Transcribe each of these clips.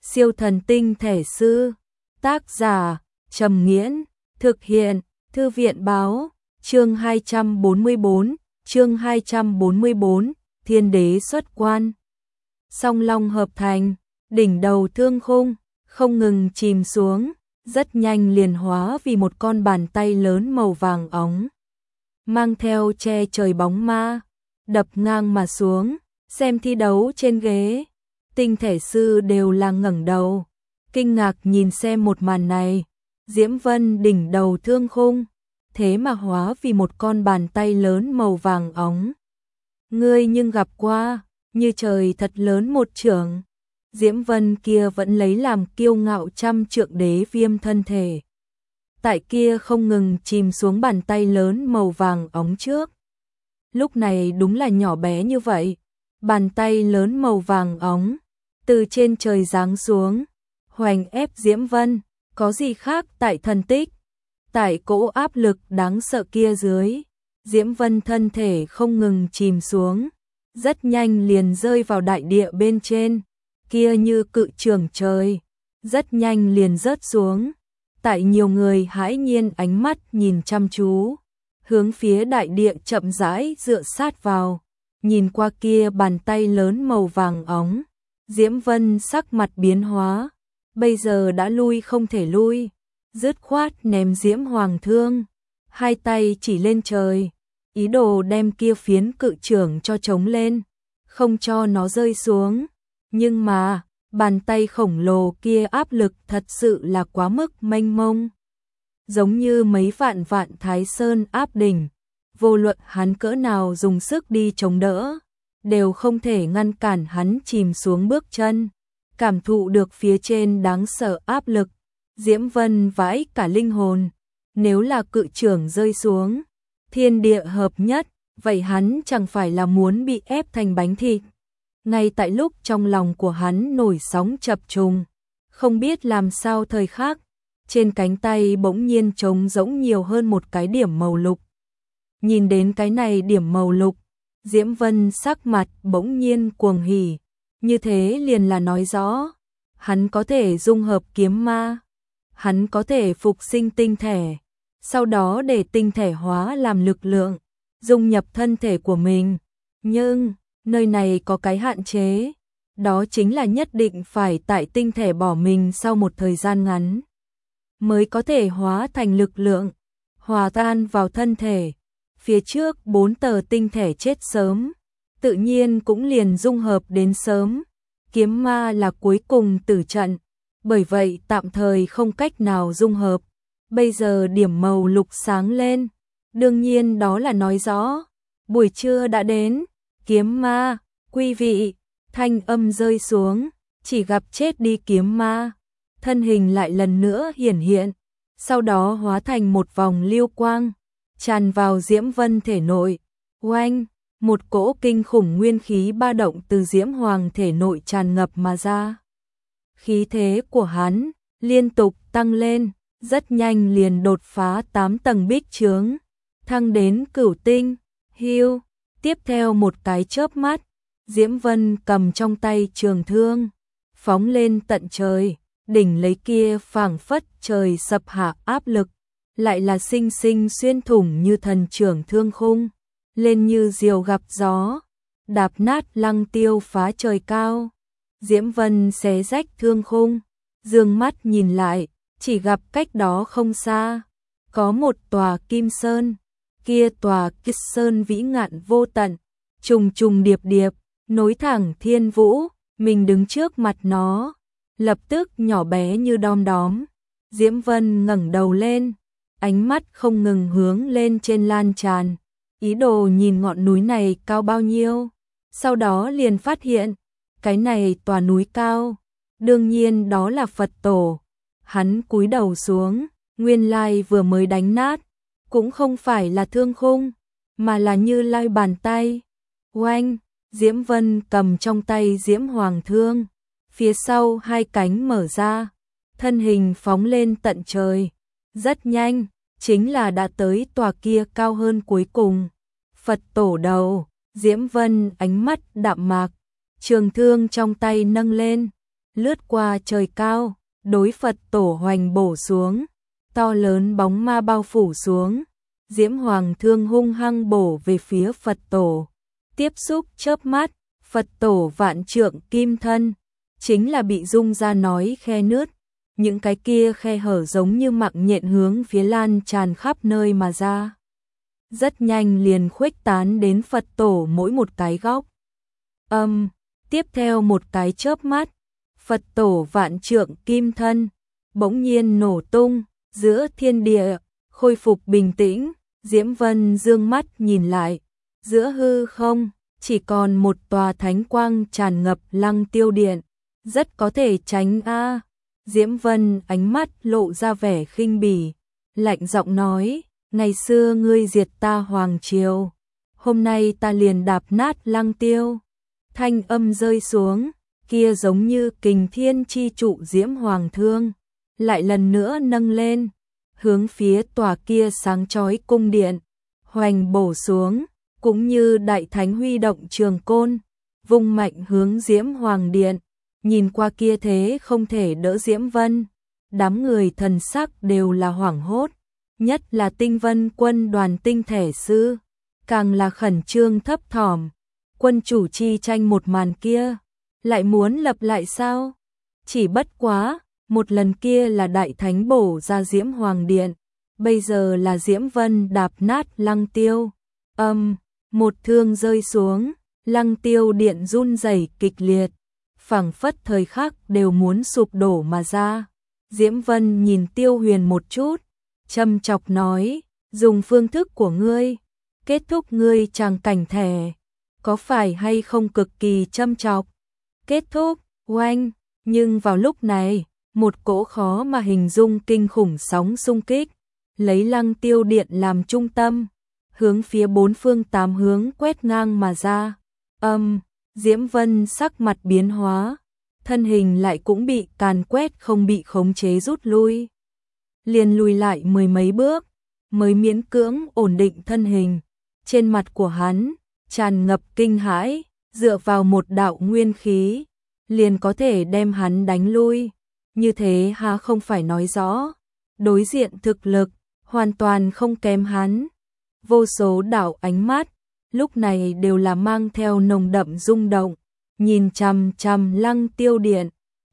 Siêu thần tinh thể sư. Tác giả Trầm Nghiễn. Thực hiện Thư viện báo. Chương 244, Thiên đế xuất quan. Song long hợp thành, đỉnh đầu thương khung không ngừng chìm xuống, rất nhanh liền hóa vì một con bàn tay lớn màu vàng óng, mang theo che trời bóng ma, đập ngang mà xuống. Xem thi đấu trên ghế, tinh thể sư đều là ngẩng đầu, kinh ngạc nhìn xem một màn này. Diễm Vân đỉnh đầu thương khung, thế mà hóa vì một con bàn tay lớn màu vàng óng. Ngươi nhưng gặp qua, như trời thật lớn một chưởng. Diễm Vân kia vẫn lấy làm kiêu ngạo trăm trượng đế viêm thân thể. Tại kia không ngừng chìm xuống bàn tay lớn màu vàng óng trước. Lúc này đúng là nhỏ bé như vậy, bàn tay lớn màu vàng óng, từ trên trời giáng xuống, hoành ép Diễm Vân, có gì khác tại thần tích. Tại cỗ áp lực đáng sợ kia dưới, Diễm Vân thân thể không ngừng chìm xuống, rất nhanh liền rơi vào đại địa bên trên, kia như cự trường trời, rất nhanh liền rớt xuống. Tại nhiều người hãi nhiên ánh mắt nhìn chăm chú, hướng phía đại địa chậm rãi dựa sát vào, nhìn qua kia bàn tay lớn màu vàng óng, Diễm Vân sắc mặt biến hóa, bây giờ đã lui không thể lui, dứt khoát ném Diễm Hoàng thương, hai tay chỉ lên trời, ý đồ đem kia phiến cự trưởng cho chống lên, không cho nó rơi xuống. Nhưng mà, bàn tay khổng lồ kia áp lực thật sự là quá mức mênh mông. Giống như mấy vạn vạn Thái Sơn áp đỉnh, vô luận hắn cỡ nào dùng sức đi chống đỡ, đều không thể ngăn cản hắn chìm xuống bước chân. Cảm thụ được phía trên đáng sợ áp lực, Diễm Vân vãi cả linh hồn. Nếu là cự trưởng rơi xuống, thiên địa hợp nhất, vậy hắn chẳng phải là muốn bị ép thành bánh thịt. Ngay tại lúc trong lòng của hắn nổi sóng chập trùng, không biết làm sao thời khắc, trên cánh tay bỗng nhiên trống rỗng nhiều hơn một cái điểm màu lục. Nhìn đến cái này điểm màu lục, Diễm Vân sắc mặt bỗng nhiên cuồng hỉ, như thế liền là nói rõ, hắn có thể dung hợp kiếm ma, hắn có thể phục sinh tinh thể, sau đó để tinh thể hóa làm lực lượng, dung nhập thân thể của mình. Nhưng nơi này có cái hạn chế, đó chính là nhất định phải tại tinh thể bỏ mình sau một thời gian ngắn, mới có thể hóa thành lực lượng, hòa tan vào thân thể. Phía trước 4 tờ tinh thể chết sớm, tự nhiên cũng liền dung hợp đến sớm. Kiếm ma là cuối cùng tử trận, bởi vậy tạm thời không cách nào dung hợp. Bây giờ điểm màu lục sáng lên, đương nhiên đó là nói rõ, buổi trưa đã đến. Kiếm ma, quý vị, thanh âm rơi xuống, chỉ gặp chết đi kiếm ma, thân hình lại lần nữa hiển hiện, sau đó hóa thành một vòng lưu quang, tràn vào Diễm Vân thể nội. Oanh, một cỗ kinh khủng nguyên khí ba động từ Diễm Hoàng thể nội tràn ngập mà ra. Khí thế của hắn liên tục tăng lên, rất nhanh liền đột phá 8 tầng bích chướng, thăng đến cửu tinh. Hưu, tiếp theo một cái chớp mắt, Diễm Vân cầm trong tay trường thương, phóng lên tận trời, đỉnh lấy kia phảng phất trời sập hạ áp lực, lại là sinh sinh xuyên thủng như thần trưởng thương khung, lên như diều gặp gió, đạp nát lăng tiêu phá trời cao. Diễm Vân xé rách thương khung, dương mắt nhìn lại, chỉ gặp cách đó không xa, có một tòa kim sơn, kia tòa Kích Sơn vĩ ngạn vô tận, trùng trùng điệp điệp, nối thẳng thiên vũ, mình đứng trước mặt nó, lập tức nhỏ bé như đom đóm. Diễm Vân ngẩng đầu lên, ánh mắt không ngừng hướng lên trên lan tràn, ý đồ nhìn ngọn núi này cao bao nhiêu, sau đó liền phát hiện, cái này tòa núi cao, đương nhiên đó là Phật tổ. Hắn cúi đầu xuống, nguyên lai vừa mới đánh nát, cũng không phải là thương khung, mà là Như Lai bàn tay. Oanh, Diễm Vân cầm trong tay Diễm Hoàng thương, phía sau hai cánh mở ra, thân hình phóng lên tận trời, rất nhanh, chính là đã tới tòa kia cao hơn cuối cùng, Phật tổ đầu. Diễm Vân ánh mắt đạm mạc, trường thương trong tay nâng lên, lướt qua trời cao, đối Phật tổ hoành bổ xuống, to lớn bóng ma bao phủ xuống, Diễm Hoàng Thương hung hăng bổ về phía Phật tổ. Tiếp xúc chớp mắt, Phật tổ vạn trượng kim thân, chính là bị rung ra nói khe nứt, những cái kia khe hở giống như mạng nhện hướng phía lan tràn khắp nơi mà ra. Rất nhanh liền khuếch tán đến Phật tổ mỗi một cái góc. Tiếp theo một cái chớp mắt, Phật tổ vạn trượng kim thân, bỗng nhiên nổ tung, giữa thiên địa, khôi phục bình tĩnh, Diễm Vân dương mắt nhìn lại, giữa hư không, chỉ còn một tòa thánh quang tràn ngập Lăng Tiêu Điện, rất có thể tránh a. Diễm Vân ánh mắt lộ ra vẻ khinh bỉ, lạnh giọng nói, ngày xưa ngươi diệt ta Hoàng Triều, hôm nay ta liền đạp nát Lăng Tiêu. Thanh âm rơi xuống, kia giống như kình thiên chi trụ Diễm Hoàng Thương, lại lần nữa nâng lên, hướng phía tòa kia sáng chói cung điện, hoành bổ xuống, cũng như đại thánh huy động trường côn, vung mạnh hướng Diễm Hoàng Điện, nhìn qua kia thế không thể đỡ Diễm Vân, đám người thần sắc đều là hoảng hốt, nhất là Tinh Vân quân đoàn tinh thể sư, càng là khẩn trương thấp thỏm, quân chủ chi tranh một màn kia, lại muốn lập lại sao? Chỉ bất quá, một lần kia là đại thánh bổ ra Diễm Hoàng Điện, bây giờ là Diễm Vân đạp nát Lăng Tiêu. Một thương rơi xuống, Lăng Tiêu Điện run rẩy kịch liệt, phảng phất thời khắc đều muốn sụp đổ mà ra. Diễm Vân nhìn Tiêu Huyền một chút, châm chọc nói, dùng phương thức của ngươi, kết thúc ngươi tràng cảnh thẻ, có phải hay không cực kỳ châm chọc? Kết thúc, oanh, nhưng vào lúc này, một cỗ khó mà hình dung kinh khủng sóng xung kích, lấy Lăng Tiêu Điện làm trung tâm, hướng phía bốn phương tám hướng quét ngang mà ra. Diễm Vân sắc mặt biến hóa, thân hình lại cũng bị càn quét không bị khống chế rút lui. Liền lùi lại mười mấy bước, mới miễn cưỡng ổn định thân hình. Trên mặt của hắn, tràn ngập kinh hãi, dựa vào một đạo nguyên khí, liền có thể đem hắn đánh lui. Như thế há không phải nói rõ, đối diện thực lực, hoàn toàn không kém hắn. Vô số đạo ánh mắt, lúc này đều là mang theo nồng đậm rung động, nhìn chằm chằm Lăng Tiêu Điện,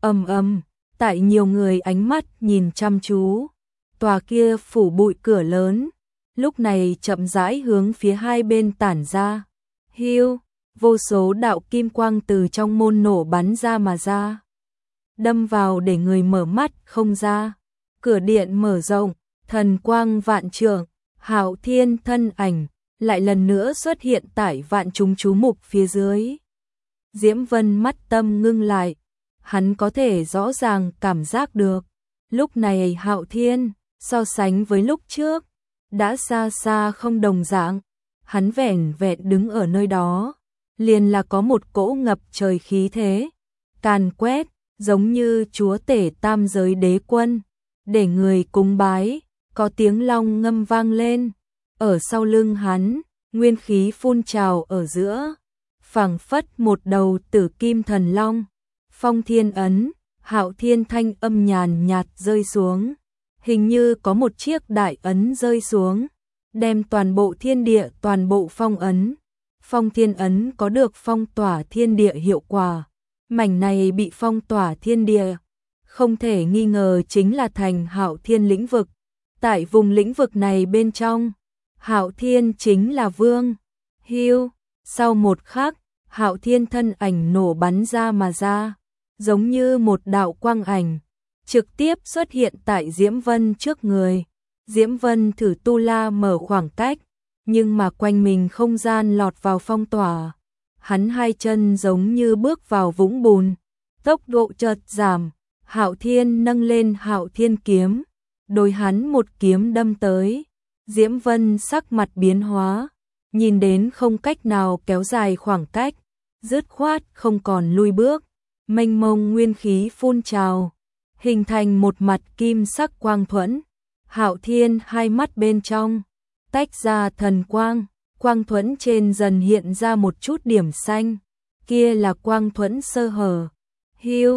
tại nhiều người ánh mắt nhìn chăm chú, tòa kia phủ bụi cửa lớn, lúc này chậm rãi hướng phía hai bên tản ra. Hiu, vô số đạo kim quang từ trong môn nổ bắn ra mà ra, đâm vào để người mở mắt không ra. Cửa điện mở rộng, thần quang vạn trượng, Hạo Thiên thân ảnh lại lần nữa xuất hiện tại vạn chúng chú mục phía dưới. Diễm Vân mắt tâm ngưng lại, hắn có thể rõ ràng cảm giác được, lúc này Hạo Thiên so sánh với lúc trước đã xa xa không đồng dạng. Hắn vẻn vẹn đứng ở nơi đó, liền là có một cỗ ngập trời khí thế, càn quét, giống như chúa tể tam giới đế quân, để người cúng bái, có tiếng long ngâm vang lên, ở sau lưng hắn, nguyên khí phun trào ở giữa, phảng phất một đầu tử kim thần long, phong thiên ấn, Hạo Thiên thanh âm nhàn nhạt rơi xuống, hình như có một chiếc đại ấn rơi xuống, đem toàn bộ thiên địa toàn bộ phong ấn. Phong thiên ấn có được phong tỏa thiên địa hiệu quả, mảnh này bị phong tỏa thiên địa, không thể nghi ngờ chính là thành Hạo Thiên lĩnh vực. Tại vùng lĩnh vực này bên trong, Hạo Thiên chính là vương. Hiu, sau một khắc, Hạo Thiên thân ảnh nổ bắn ra mà ra, giống như một đạo quang ảnh, trực tiếp xuất hiện tại Diễm Vân trước người. Diễm Vân thử tu la mở khoảng cách, nhưng mà quanh mình không gian lọt vào phong tỏa. Hắn hai chân giống như bước vào vũng bùn, tốc độ chợt giảm. Hạo Thiên nâng lên Hạo Thiên kiếm, đối hắn một kiếm đâm tới. Diễm Vân sắc mặt biến hóa, nhìn đến không cách nào kéo dài khoảng cách, dứt khoát không còn lui bước, mênh mông nguyên khí phun trào, hình thành một mặt kim sắc quang thuẫn. Hạo Thiên hai mắt bên trong tách ra thần quang, quang thuẫn trên dần hiện ra một chút điểm xanh, kia là quang thuẫn sơ hở. Hiu,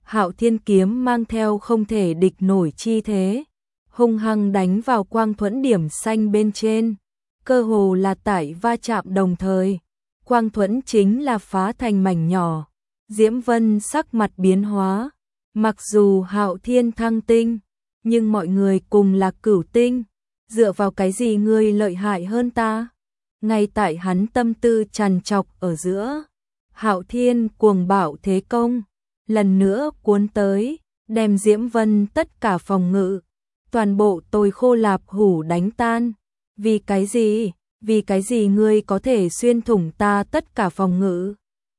Hạo Thiên kiếm mang theo không thể địch nổi chi thế, hung hăng đánh vào quang thuẫn điểm xanh bên trên, cơ hồ là tại va chạm đồng thời, quang thuẫn chính là phá thành mảnh nhỏ. Diễm Vân sắc mặt biến hóa, mặc dù Hạo Thiên thăng tinh, nhưng mọi người cùng là cửu tinh, dựa vào cái gì ngươi lợi hại hơn ta? Ngay tại hắn tâm tư trằn trọc ở giữa, Hạo Thiên cuồng bạo thế công, lần nữa cuốn tới, đem Diễm Vân tất cả phòng ngự, toàn bộ Tồi Khô Lạp Hủ đánh tan. Vì cái gì? Vì cái gì ngươi có thể xuyên thủng ta tất cả phòng ngự?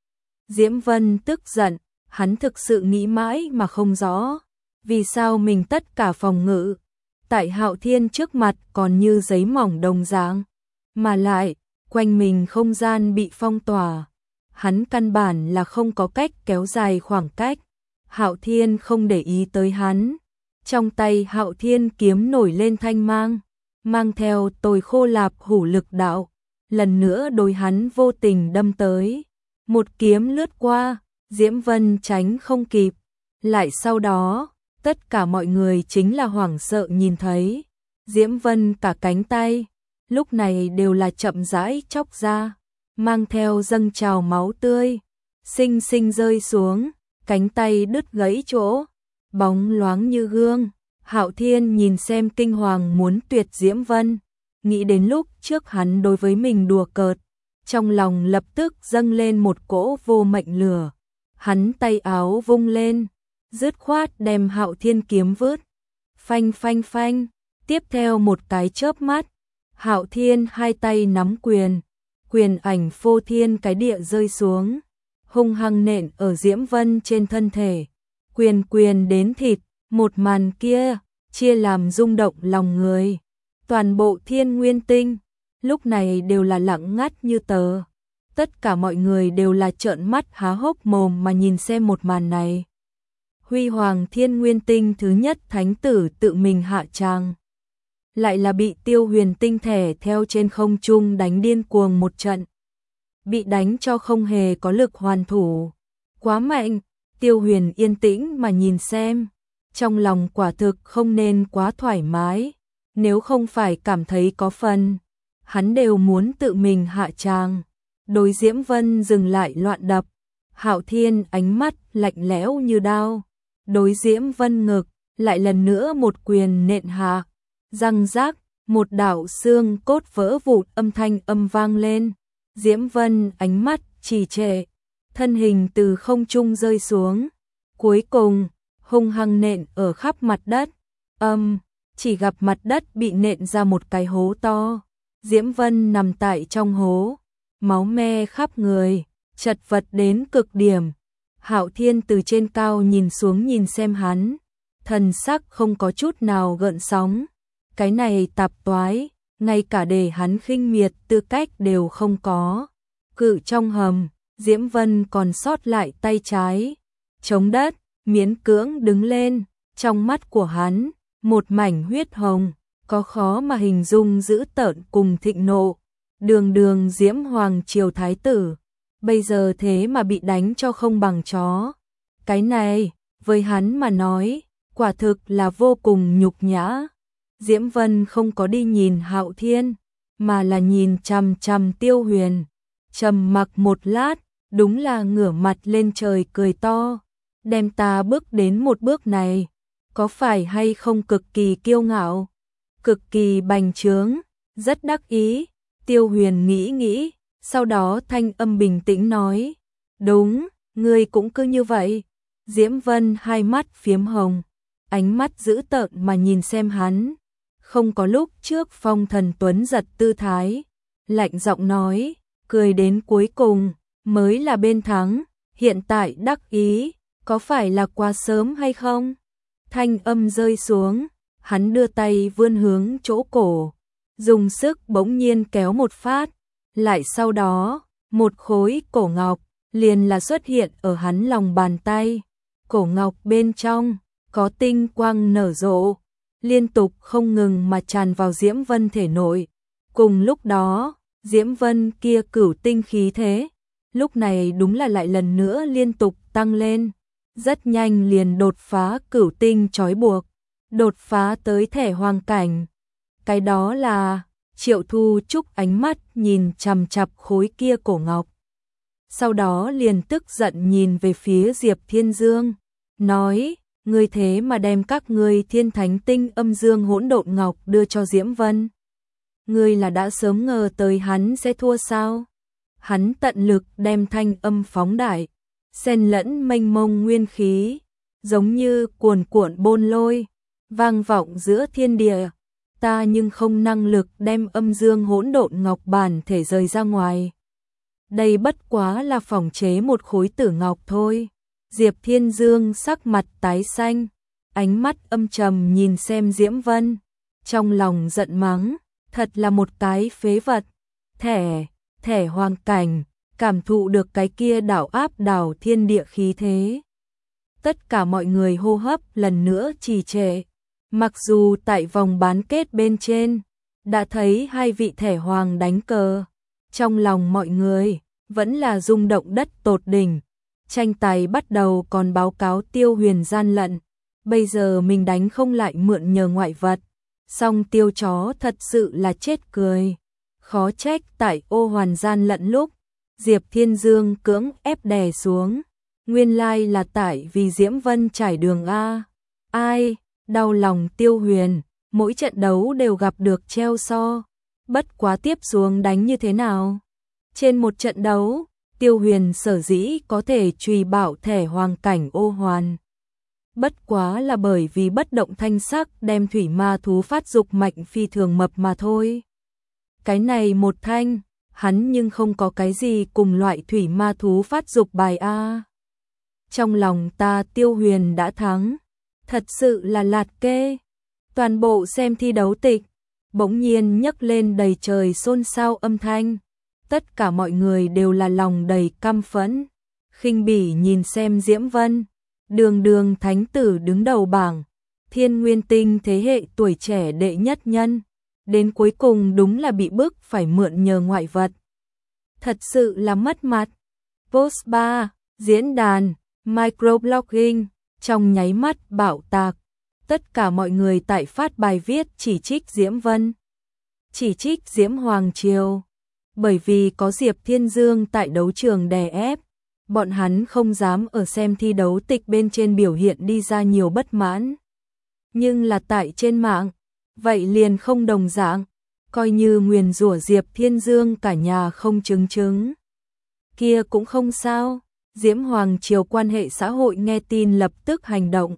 Diễm Vân tức giận, hắn thực sự nghĩ mãi mà không rõ, vì sao mình tất cả phòng ngự, tại Hạo Thiên trước mặt còn như giấy mỏng đồng dạng, mà lại, quanh mình không gian bị phong tỏa, hắn căn bản là không có cách kéo dài khoảng cách. Hạo Thiên không để ý tới hắn, trong tay Hạo Thiên kiếm nổi lên thanh mang, mang theo Tồi Khô Lạp Hủ lực đạo, lần nữa đối hắn vô tình đâm tới. Một kiếm lướt qua, Diễm Vân tránh không kịp, lại sau đó, tất cả mọi người chính là hoảng sợ nhìn thấy, Diễm Vân cả cánh tay, lúc này đều là chậm rãi chóc ra, mang theo dâng trào máu tươi, xinh xinh rơi xuống, cánh tay đứt gãy chỗ, bóng loáng như gương. Hạo Thiên nhìn xem kinh hoàng muốn tuyệt Diễm Vân, nghĩ đến lúc trước hắn đối với mình đùa cợt, trong lòng lập tức dâng lên một cỗ vô mệnh lửa. Hắn tay áo vung lên, dứt khoát đem Hạo Thiên kiếm vứt. Phanh phanh phanh, tiếp theo một cái chớp mắt, Hạo Thiên hai tay nắm quyền, quyền ảnh phô thiên cái địa rơi xuống, hung hăng nện ở Diễm Vân trên thân thể, quyền quyền đến thịt. Một màn kia, chia làm rung động lòng người. Toàn bộ Thiên Nguyên Tinh, lúc này đều là lặng ngắt như tờ. Tất cả mọi người đều là trợn mắt há hốc mồm mà nhìn xem một màn này. Huy hoàng Thiên Nguyên Tinh thứ nhất thánh tử tự mình hạ tràng. Lại là bị Tiêu Huyền Tinh thẻ theo trên không trung đánh điên cuồng một trận. Bị đánh cho không hề có lực hoàn thủ. Quá mạnh, Tiêu Huyền yên tĩnh mà nhìn xem. Trong lòng quả thực không nên quá thoải mái, nếu không phải cảm thấy có phần, hắn đều muốn tự mình hạ tràng. Đối Diễm Vân dừng lại loạn đập, Hạo Thiên ánh mắt lạnh lẽo như đao, đối Diễm Vân ngực, lại lần nữa một quyền nện hạ, răng rác, một đạo xương cốt vỡ vụn âm thanh vang lên, Diễm Vân ánh mắt trì trệ, thân hình từ không trung rơi xuống, cuối cùng hung hăng nện ở khắp mặt đất, chỉ gặp mặt đất bị nện ra một cái hố to, Diễm Vân nằm tại trong hố, máu me khắp người, chật vật đến cực điểm. Hạo Thiên từ trên cao nhìn xuống nhìn xem hắn, thần sắc không có chút nào gợn sóng, cái này tạp toái, ngay cả để hắn khinh miệt tư cách đều không có. Cự trong hầm, Diễm Vân còn sót lại tay trái, chống đất, miễn cưỡng đứng lên, trong mắt của hắn, một mảnh huyết hồng, có khó mà hình dung dữ tợn cùng thịnh nộ. Đường đường Diễm Hoàng triều thái tử, bây giờ thế mà bị đánh cho không bằng chó. Cái này, với hắn mà nói, quả thực là vô cùng nhục nhã. Diễm Vân không có đi nhìn Hạo Thiên, mà là nhìn chằm chằm Tiêu Huyền. Trầm mặc một lát, đúng là ngửa mặt lên trời cười to. Đem ta bước đến một bước này, có phải hay không cực kỳ kiêu ngạo, cực kỳ bành trướng, rất đắc ý. Tiêu Huyền nghĩ nghĩ, sau đó thanh âm bình tĩnh nói, đúng, ngươi cũng cứ như vậy. Diễm Vân hai mắt phiếm hồng, ánh mắt dữ tợn mà nhìn xem hắn, không có lúc trước phong thần tuấn giật tư thái, lạnh giọng nói, cười đến cuối cùng, mới là bên thắng, hiện tại đắc ý, có phải là quá sớm hay không? Thanh âm rơi xuống, hắn đưa tay vươn hướng chỗ cổ, dùng sức bỗng nhiên kéo một phát, lại sau đó, một khối cổ ngọc, liền là xuất hiện ở hắn lòng bàn tay. Cổ ngọc bên trong, có tinh quang nở rộ, liên tục không ngừng mà tràn vào Diễm Vân thể nội. Cùng lúc đó, Diễm Vân kia cửu tinh khí thế, lúc này đúng là lại lần nữa liên tục tăng lên. rất nhanh liền đột phá cửu tinh trói buộc, đột phá tới thẻ hoàng cảnh. Cái đó là, Triệu Thu Trúc ánh mắt nhìn chằm chằm khối kia cổ ngọc. Sau đó liền tức giận nhìn về phía Diệp Thiên Dương, nói, ngươi thế mà đem các ngươi thiên thánh tinh âm dương hỗn độn ngọc đưa cho Diễm Vân. Ngươi là đã sớm ngờ tới hắn sẽ thua sao? Hắn tận lực đem thanh âm phóng đại, xen lẫn mênh mông nguyên khí, giống như cuồn cuộn bôn lôi, vang vọng giữa thiên địa. Ta nhưng không năng lực đem âm dương hỗn độn ngọc bản thể rời ra ngoài. Đây bất quá là phỏng chế một khối tử ngọc thôi. Diệp Thiên Dương sắc mặt tái xanh, ánh mắt âm trầm nhìn xem Diễm Vân, trong lòng giận mắng, thật là một cái phế vật. Thẻ hoàng cảnh, cảm thụ được cái kia đảo áp đảo thiên địa khí thế. Tất cả mọi người hô hấp lần nữa trì trệ. Mặc dù tại vòng bán kết bên trên, đã thấy hai vị thẻ hoàng đánh cờ, trong lòng mọi người vẫn là rung động đất tột đỉnh. Tranh tài bắt đầu còn báo cáo Tiêu Huyền gian lận, bây giờ mình đánh không lại mượn nhờ ngoại vật. Song Tiêu chó thật sự là chết cười. Khó trách tại ô hoàn gian lận lúc, Diệp Thiên Dương cưỡng ép đè xuống. Nguyên lai là tại vì Diễm Vân trải đường A. Ai, đau lòng Tiêu Huyền, mỗi trận đấu đều gặp được treo so. Bất quá tiếp xuống đánh như thế nào? Trên một trận đấu, Tiêu Huyền sở dĩ có thể truy bảo thẻ hoàng cảnh ô hoàn. Bất quá là bởi vì bất động thanh sắc đem thủy ma thú phát dục mạnh phi thường mập mà thôi. Cái này một thanh, hắn nhưng không có cái gì cùng loại thủy ma thú phát dục bài A. Trong lòng ta Tiêu Huyền đã thắng, thật sự là lạt kê. Toàn bộ xem thi đấu tịch, bỗng nhiên nhấc lên đầy trời xôn xao âm thanh. Tất cả mọi người đều là lòng đầy căm phẫn, khinh bỉ nhìn xem Diễm Vân, đường thánh tử đứng đầu bảng, thiên nguyên tinh thế hệ tuổi trẻ đệ nhất nhân, đến cuối cùng đúng là bị bức phải mượn nhờ ngoại vật. Thật sự là mất mặt. Post 3, diễn đàn, microblogging, trong nháy mắt bạo tạc. Tất cả mọi người tại phát bài viết chỉ trích Diễm Vân, chỉ trích Diễm Hoàng Triều. Bởi vì có Diệp Thiên Dương tại đấu trường đè ép, bọn hắn không dám ở xem thi đấu tịch bên trên biểu hiện đi ra nhiều bất mãn. Nhưng là tại trên mạng, vậy liền không đồng dạng, coi như nguyền rủa Diệp Thiên Dương cả nhà không chứng. Kia cũng không sao, Diễm Hoàng Triều quan hệ xã hội nghe tin lập tức hành động.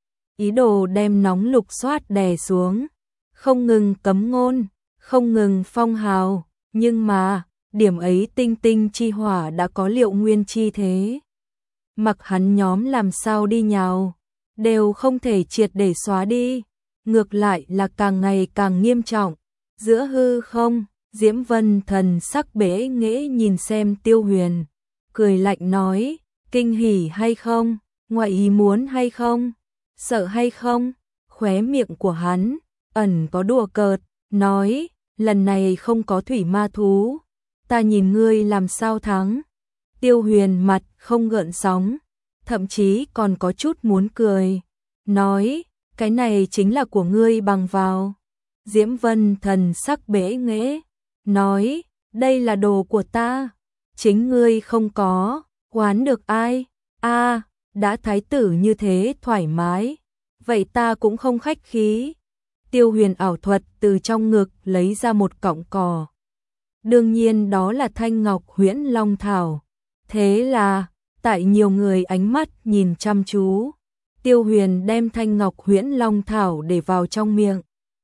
Ý đồ đem nóng lục soát đè xuống, không ngừng cấm ngôn, không ngừng phong hào. Nhưng mà, điểm ấy tinh tinh chi hỏa đã có liệu nguyên chi thế. Mặc hắn nhóm làm sao đi nhào, đều không thể triệt để xóa đi. Ngược lại là càng ngày càng nghiêm trọng. Giữa hư không, Diễm Vân thần sắc bể nghễ nhìn xem Tiêu Huyền. Cười lạnh nói, kinh hỉ hay không, ngoại ý muốn hay không, sợ hay không. Khóe miệng của hắn, ẩn có đùa cợt, nói, lần này không có thủy ma thú, ta nhìn ngươi làm sao thắng. Tiêu Huyền mặt không gợn sóng, thậm chí còn có chút muốn cười, nói, cái này chính là của ngươi bằng vào. Diễm Vân thần sắc bể nghễ, nói, đây là đồ của ta, chính ngươi không có, oán được ai? A, đã thái tử như thế thoải mái, vậy ta cũng không khách khí. Tiêu Huyền ảo thuật từ trong ngực lấy ra một cọng cỏ. Đương nhiên đó là thanh ngọc huyễn long thảo. Thế là, tại nhiều người ánh mắt nhìn chăm chú, Tiêu Huyền đem thanh ngọc huyễn long thảo để vào trong miệng.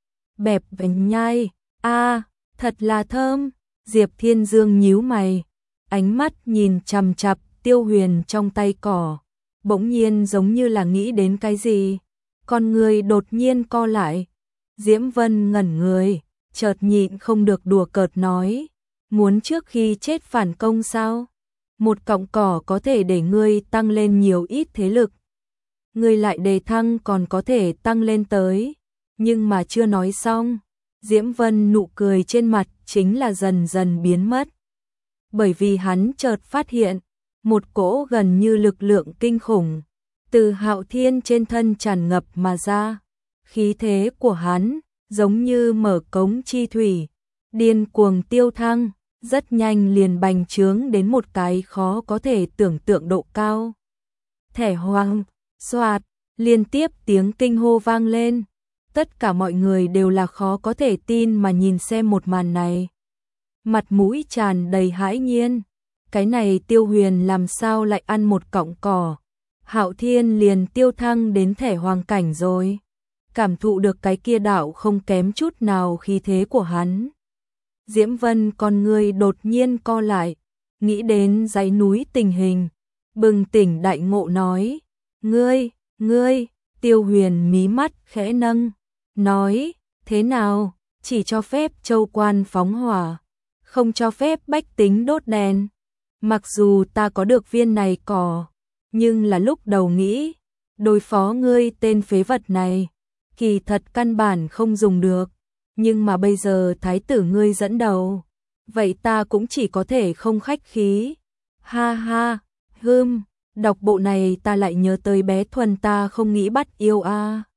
Bẹp bánh nhai, thật là thơm. Diệp Thiên Dương nhíu mày, ánh mắt nhìn chằm chằm Tiêu Huyền trong tay cỏ, bỗng nhiên giống như là nghĩ đến cái gì, con người đột nhiên co lại. Diễm Vân ngẩn người, chợt nhịn không được đùa cợt nói, muốn trước khi chết phản công sao? Một cọng cỏ có thể để ngươi tăng lên nhiều ít thế lực. Ngươi lại đề thăng còn có thể tăng lên tới. Nhưng mà chưa nói xong, Diễm Vân nụ cười trên mặt chính là dần dần biến mất. Bởi vì hắn chợt phát hiện, một cỗ gần như lực lượng kinh khủng Từ Hạo Thiên trên thân tràn ngập mà ra, khí thế của hắn giống như mở cống chi thủy, điên cuồng tiêu thăng, rất nhanh liền bành trướng đến một cái khó có thể tưởng tượng độ cao. Thẻ hoàng, xoạt, liên tiếp tiếng kinh hô vang lên. Tất cả mọi người đều là khó có thể tin mà nhìn xem một màn này. Mặt mũi tràn đầy hãi nhiên. Cái này Tiêu Huyền làm sao lại ăn một cọng cỏ. Hạo Thiên liền tiêu thăng đến thẻ hoàng cảnh rồi. Cảm thụ được cái kia đạo không kém chút nào khí thế của hắn. Diễm Vân con người đột nhiên co lại. Nghĩ đến dãy núi tình hình. Bừng tỉnh đại ngộ nói. Ngươi, Tiêu Huyền mí mắt khẽ nâng. Nói, thế nào, chỉ cho phép châu quan phóng hỏa, không cho phép bách tính đốt đèn. Mặc dù ta có được viên này cỏ, nhưng là lúc đầu nghĩ, đối phó ngươi tên phế vật này, kỳ thật căn bản không dùng được. Nhưng mà bây giờ thái tử ngươi dẫn đầu, vậy ta cũng chỉ có thể không khách khí. Ha ha, đọc bộ này ta lại nhớ tới bé Thuần ta không nghĩ bắt yêu a.